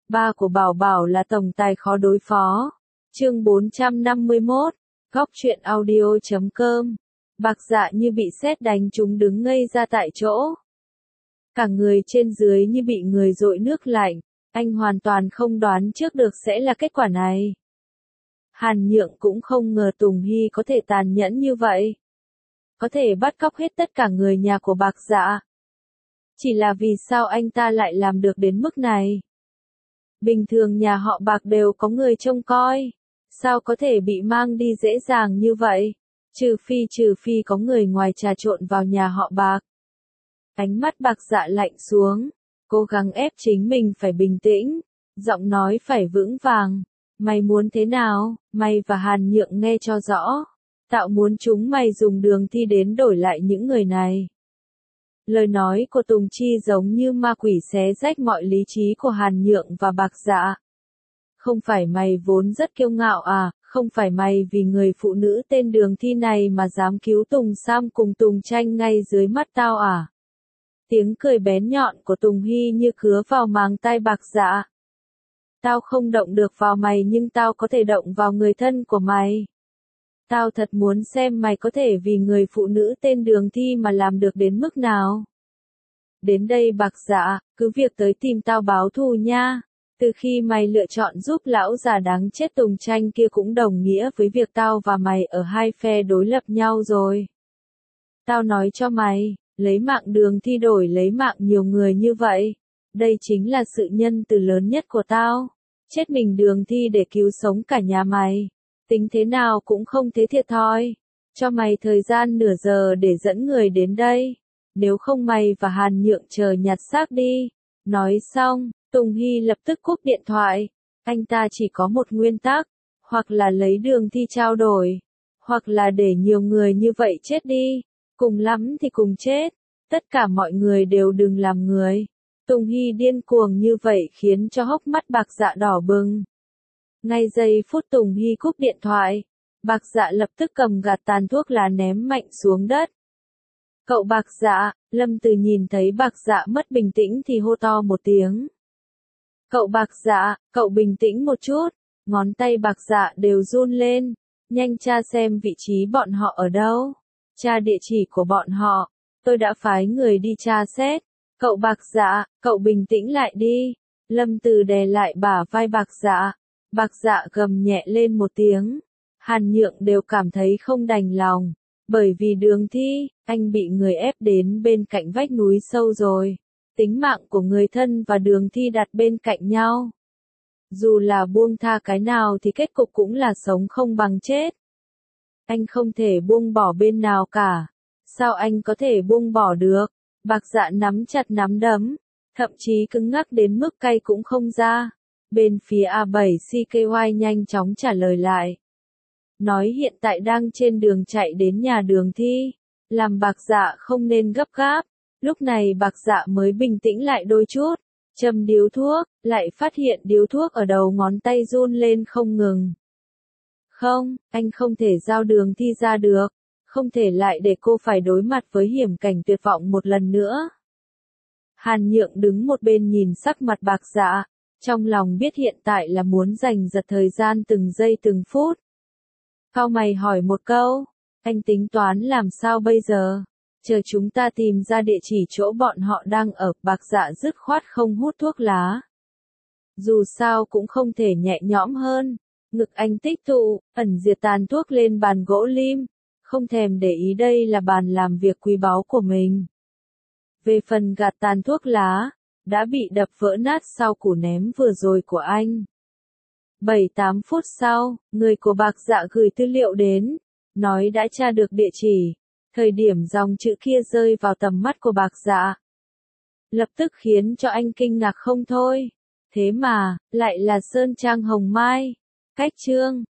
Ba của Bảo Bảo là tổng tài khó đối phó. Chương 451, Góc truyện audio.com. Bạc Dạ như bị sét đánh trúng đứng ngây ra tại chỗ. Cả người trên dưới như bị người dội nước lạnh, anh hoàn toàn không đoán trước được sẽ là kết quả này. Hàn Nhượng cũng không ngờ Tùng Hy có thể tàn nhẫn như vậy. Có thể bắt cóc hết tất cả người nhà của Bạc Dạ. Chỉ là vì sao anh ta lại làm được đến mức này? Bình thường nhà họ Bạc đều có người trông coi. Sao có thể bị mang đi dễ dàng như vậy? Trừ phi có người ngoài trà trộn vào nhà họ Bạc. Ánh mắt Bạc Dạ lạnh xuống, cố gắng ép chính mình phải bình tĩnh, giọng nói phải vững vàng. Mày muốn thế nào? Mày và Hàn Nhượng nghe cho rõ. Tạo muốn chúng mày dùng Đường Thi đến đổi lại những người này. Lời nói của Tùng Chi giống như ma quỷ xé rách mọi lý trí của Hàn Nhượng và Bạc Dạ. Không phải mày vốn rất kiêu ngạo à, không phải mày vì người phụ nữ tên Đường Thi này mà dám cứu Tùng Sam cùng Tùng Tranh ngay dưới mắt tao à? Tiếng cười bén nhọn của Tùng Hy như cứa vào màng tai Bạc Dạ. Tao không động được vào mày nhưng tao có thể động vào người thân của mày. Tao thật muốn xem mày có thể vì người phụ nữ tên Đường Thi mà làm được đến mức nào. Đến đây Bạc Dạ, cứ việc tới tìm tao báo thù nha. Từ khi mày lựa chọn giúp lão già đáng chết Tùng Tranh kia cũng đồng nghĩa với việc tao và mày ở hai phe đối lập nhau rồi. Tao nói cho mày, lấy mạng Đường Thi đổi lấy mạng nhiều người như vậy. Đây chính là sự nhân từ lớn nhất của tao. Chết mình Đường Thi để cứu sống cả nhà mày. Tính thế nào cũng không thế thiệt thòi. Cho mày thời gian nửa giờ để dẫn người đến đây. Nếu không mày và Hàn Nhượng chờ nhặt xác đi. Nói xong, Tùng Hy lập tức cúp điện thoại. Anh ta chỉ có một nguyên tắc. Hoặc là lấy Đường Thi trao đổi. Hoặc là để nhiều người như vậy chết đi. Cùng lắm thì cùng chết. Tất cả mọi người đều đừng làm người. Tùng Hy điên cuồng như vậy khiến cho hốc mắt Bạc Dạ đỏ bừng. Ngay giây phút Tùng Hy cúp điện thoại, Bạc Dạ lập tức cầm gạt tàn thuốc lá ném mạnh xuống đất. Cậu Bạc Dạ, Lâm Từ nhìn thấy Bạc Dạ mất bình tĩnh thì hô to một tiếng. Cậu Bạc Dạ, cậu bình tĩnh một chút, ngón tay Bạc Dạ đều run lên, nhanh tra xem vị trí bọn họ ở đâu, tra địa chỉ của bọn họ, tôi đã phái người đi tra xét. Cậu Bạc Dạ, cậu bình tĩnh lại đi. Lâm Từ đè lại bả vai Bạc Dạ. Bạc Dạ gầm nhẹ lên một tiếng. Hàn Nhượng đều cảm thấy không đành lòng. Bởi vì Đường Thi, anh bị người ép đến bên cạnh vách núi sâu rồi. Tính mạng của người thân và Đường Thi đặt bên cạnh nhau. Dù là buông tha cái nào thì kết cục cũng là sống không bằng chết. Anh không thể buông bỏ bên nào cả. Sao anh có thể buông bỏ được? Bạc Dạ nắm chặt nắm đấm, thậm chí cứng ngắc đến mức cay cũng không ra. Bên phía A7CKY nhanh chóng trả lời lại. Nói hiện tại đang trên đường chạy đến nhà Đường Thi. Làm Bạc Dạ không nên gấp gáp. Lúc này Bạc Dạ mới bình tĩnh lại đôi chút. Châm điếu thuốc, lại phát hiện điếu thuốc ở đầu ngón tay run lên không ngừng. Không, anh không thể giao Đường Thi ra được. Không thể lại để cô phải đối mặt với hiểm cảnh tuyệt vọng một lần nữa. Hàn Nhượng đứng một bên nhìn sắc mặt Bạc Dạ, trong lòng biết hiện tại là muốn giành giật thời gian từng giây từng phút. Cau mày hỏi một câu, anh tính toán làm sao bây giờ? Chờ chúng ta tìm ra địa chỉ chỗ bọn họ đang ở. Bạc Dạ dứt khoát không hút thuốc lá. Dù sao cũng không thể nhẹ nhõm hơn. Ngực anh tích tụ, ẩn diệt tàn thuốc lên bàn gỗ lim. Không thèm để ý đây là bàn làm việc quý báu của mình. Về phần gạt tàn thuốc lá, đã bị đập vỡ nát sau cú ném vừa rồi của anh. 7-8 phút sau, người của Bạc Dạ gửi tư liệu đến, nói đã tra được địa chỉ. Thời điểm dòng chữ kia rơi vào tầm mắt của Bạc Dạ, lập tức khiến cho anh kinh ngạc không thôi. Thế mà, lại là Sơn Trang Hồng Mai. Cách chương